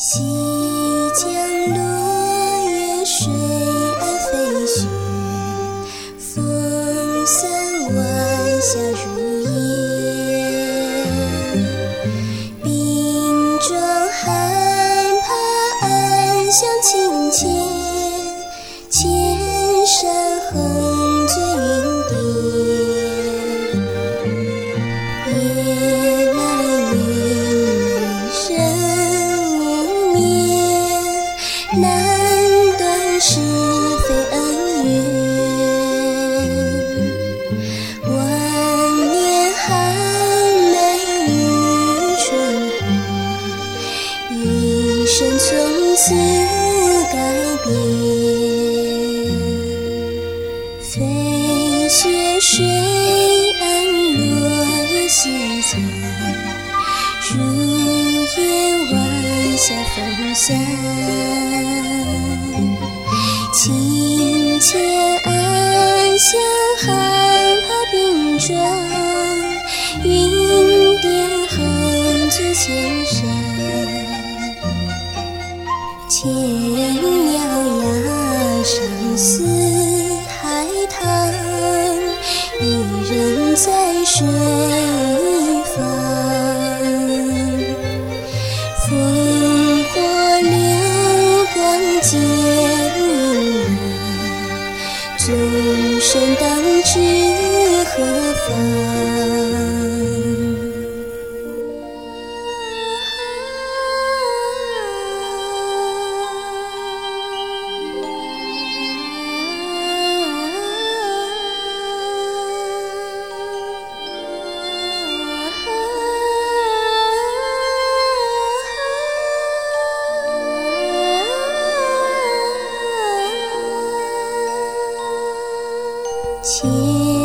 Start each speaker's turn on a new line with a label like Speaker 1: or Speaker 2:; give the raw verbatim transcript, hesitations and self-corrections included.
Speaker 1: 西江落叶水岸飞絮，风散晚霞如烟。冰霜寒怕暗香清浅，千山横绝云巅。夜来云人无眠，难断是非恩怨。万年寒梅与春花，一生从此改变。飞雪水岸落叶西江，如烟晚霞风散。清浅暗香寒怕冰霜，云巅横绝千山。千鸟鸦上四海棠，一人在水方。烽火流光剑影来，众生当知何方？千